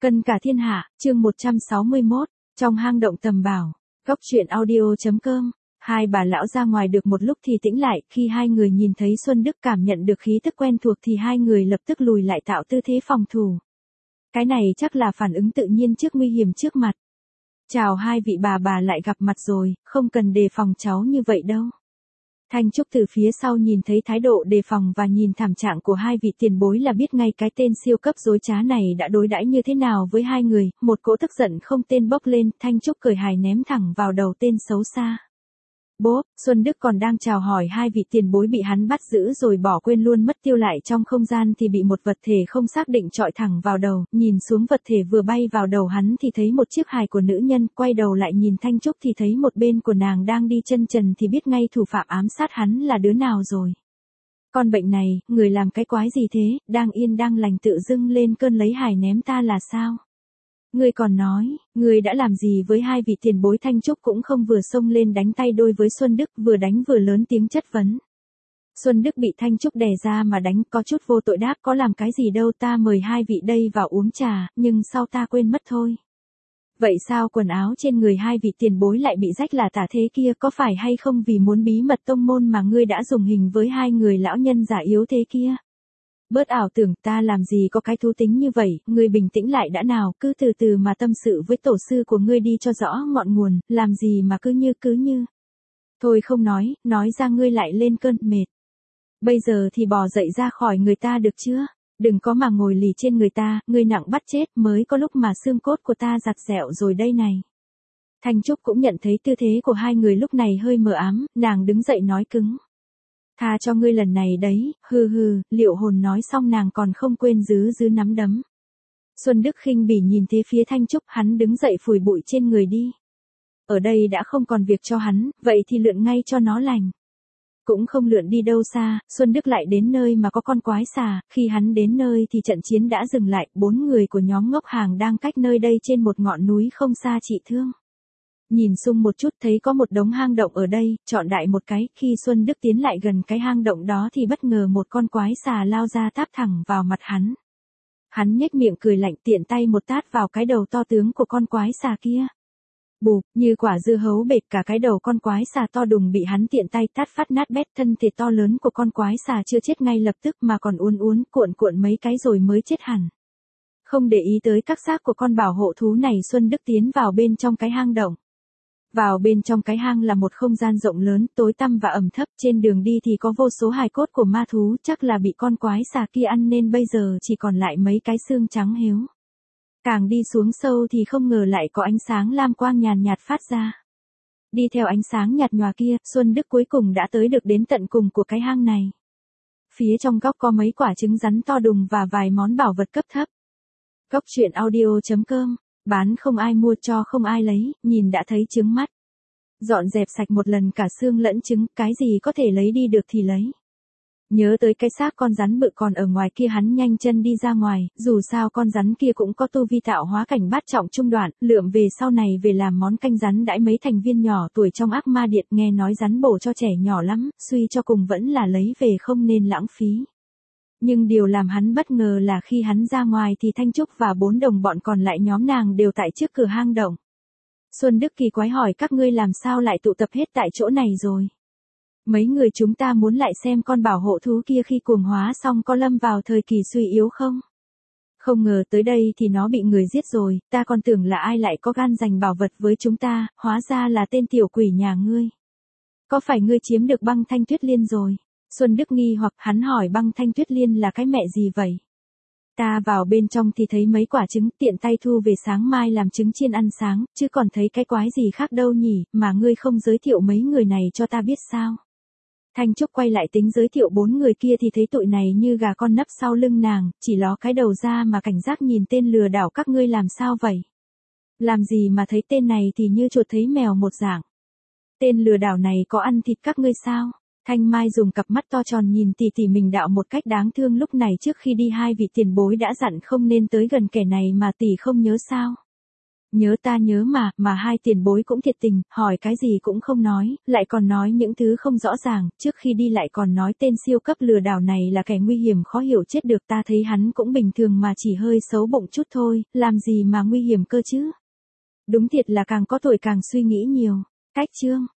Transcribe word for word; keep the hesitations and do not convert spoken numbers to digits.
Cân cả thiên hạ, chương một trăm sáu mươi mốt, trong hang động tầm bảo. Góc truyện audio.com. Hai bà lão ra ngoài được một lúc thì tĩnh lại, khi hai người nhìn thấy Xuân Đức cảm nhận được khí tức quen thuộc thì hai người lập tức lùi lại tạo tư thế phòng thủ. Cái này chắc là phản ứng tự nhiên trước nguy hiểm trước mặt. Chào hai vị bà bà lại gặp mặt rồi, không cần đề phòng cháu như vậy đâu. Thanh Trúc từ phía sau nhìn thấy thái độ đề phòng và nhìn thảm trạng của hai vị tiền bối là biết ngay cái tên siêu cấp dối trá này đã đối đãi như thế nào với hai người, một cỗ tức giận không tên bốc lên, Thanh Trúc cười hài ném thẳng vào đầu tên xấu xa. Bố, Xuân Đức còn đang chào hỏi hai vị tiền bối bị hắn bắt giữ rồi bỏ quên luôn mất tiêu lại trong không gian thì bị một vật thể không xác định chọi thẳng vào đầu, nhìn xuống vật thể vừa bay vào đầu hắn thì thấy một chiếc hài của nữ nhân, quay đầu lại nhìn Thanh Trúc thì thấy một bên của nàng đang đi chân trần thì biết ngay thủ phạm ám sát hắn là đứa nào rồi. Con bệnh này, người làm cái quái gì thế, đang yên đang lành tự dưng lên cơn lấy hài ném ta là sao? Ngươi còn nói, ngươi đã làm gì với hai vị tiền bối? Thanh Trúc cũng không vừa xông lên đánh tay đôi với Xuân Đức, vừa đánh vừa lớn tiếng chất vấn. Xuân Đức bị Thanh Trúc đè ra mà đánh, có chút vô tội đáp, có làm cái gì đâu, ta mời hai vị đây vào uống trà, nhưng sau ta quên mất thôi. Vậy sao quần áo trên người hai vị tiền bối lại bị rách là tả thế kia, có phải hay không vì muốn bí mật tông môn mà ngươi đã dùng hình với hai người lão nhân giả yếu thế kia? Bớt ảo tưởng, ta làm gì có cái thú tính như vậy, ngươi bình tĩnh lại đã nào, cứ từ từ mà tâm sự với tổ sư của ngươi đi cho rõ ngọn nguồn, làm gì mà cứ như cứ như. Thôi không nói, nói ra ngươi lại lên cơn mệt. Bây giờ thì bò dậy ra khỏi người ta được chưa? Đừng có mà ngồi lì trên người ta, ngươi nặng bắt chết, mới có lúc mà xương cốt của ta giặt dẹo rồi đây này. Thanh Trúc cũng nhận thấy tư thế của hai người lúc này hơi mờ ám, nàng đứng dậy nói cứng. Tha cho ngươi lần này đấy, hừ hừ, Liệu Hồn nói xong nàng còn không quên giữ giữ nắm đấm. Xuân Đức khinh bỉ nhìn thế phía Thanh Trúc, hắn đứng dậy phủi bụi trên người đi. Ở đây đã không còn việc cho hắn, vậy thì lượn ngay cho nó lành. Cũng không lượn đi đâu xa, Xuân Đức lại đến nơi mà có con quái xà, khi hắn đến nơi thì trận chiến đã dừng lại, bốn người của nhóm ngốc hàng đang cách nơi đây trên một ngọn núi không xa trị thương. Nhìn xung một chút thấy có một đống hang động ở đây, chọn đại một cái, khi Xuân Đức tiến lại gần cái hang động đó thì bất ngờ một con quái xà lao ra táp thẳng vào mặt hắn. Hắn nhếch miệng cười lạnh, tiện tay một tát vào cái đầu to tướng của con quái xà kia. Bụp, như quả dưa hấu bệt, cả cái đầu con quái xà to đùng bị hắn tiện tay tát phát nát bét. Thân thể to lớn của con quái xà chưa chết ngay lập tức mà còn uốn uốn cuộn cuộn mấy cái rồi mới chết hẳn. Không để ý tới các xác của con bảo hộ thú này, Xuân Đức tiến vào bên trong cái hang động. Vào bên trong cái hang là một không gian rộng lớn, tối tăm và ẩm thấp, trên đường đi thì có vô số hài cốt của ma thú, chắc là bị con quái xà kia ăn nên bây giờ chỉ còn lại mấy cái xương trắng héo. Càng đi xuống sâu thì không ngờ lại có ánh sáng lam quang nhàn nhạt phát ra. Đi theo ánh sáng nhạt nhòa kia, Xuân Đức cuối cùng đã tới được đến tận cùng của cái hang này. Phía trong góc có mấy quả trứng rắn to đùng và vài món bảo vật cấp thấp. Góc truyện audio.com. Bán không ai mua, cho không ai lấy, nhìn đã thấy trướng mắt. Dọn dẹp sạch một lần cả xương lẫn trứng, cái gì có thể lấy đi được thì lấy. Nhớ tới cái xác con rắn bự còn ở ngoài kia, hắn nhanh chân đi ra ngoài, dù sao con rắn kia cũng có tu vi tạo hóa cảnh bát trọng trung đoạn, lượm về sau này về làm món canh rắn đãi mấy thành viên nhỏ tuổi trong ác ma điện, nghe nói rắn bổ cho trẻ nhỏ lắm, suy cho cùng vẫn là lấy về không nên lãng phí. Nhưng điều làm hắn bất ngờ là khi hắn ra ngoài thì Thanh Trúc và bốn đồng bọn còn lại nhóm nàng đều tại trước cửa hang động. Xuân Đức kỳ quái hỏi, các ngươi làm sao lại tụ tập hết tại chỗ này rồi? Mấy người chúng ta muốn lại xem con bảo hộ thú kia khi cuồng hóa xong có lâm vào thời kỳ suy yếu không? Không ngờ tới đây thì nó bị người giết rồi, ta còn tưởng là ai lại có gan giành bảo vật với chúng ta, hóa ra là tên tiểu quỷ nhà ngươi. Có phải ngươi chiếm được băng thanh tuyết liên rồi? Xuân Đức nghi hoặc, hắn hỏi băng thanh tuyết liên là cái mẹ gì vậy? Ta vào bên trong thì thấy mấy quả trứng, tiện tay thu về sáng mai làm trứng chiên ăn sáng, chứ còn thấy cái quái gì khác đâu nhỉ, mà ngươi không giới thiệu mấy người này cho ta biết sao? Thanh Trúc quay lại tính giới thiệu bốn người kia thì thấy tụi này như gà con nấp sau lưng nàng, chỉ ló cái đầu ra mà cảnh giác nhìn tên lừa đảo các ngươi làm sao vậy? Làm gì mà thấy tên này thì như chuột thấy mèo một dạng. Tên lừa đảo này có ăn thịt các ngươi sao? Thanh Mai dùng cặp mắt to tròn nhìn tỷ tỷ mình đạo một cách đáng thương, lúc này trước khi đi hai vị tiền bối đã dặn không nên tới gần kẻ này mà tỷ không nhớ sao? Nhớ ta nhớ mà, mà hai tiền bối cũng thiệt tình, hỏi cái gì cũng không nói, lại còn nói những thứ không rõ ràng, trước khi đi lại còn nói tên siêu cấp lừa đảo này là kẻ nguy hiểm khó hiểu chết được, ta thấy hắn cũng bình thường mà chỉ hơi xấu bụng chút thôi, làm gì mà nguy hiểm cơ chứ. Đúng thiệt là càng có tuổi càng suy nghĩ nhiều. Cách chương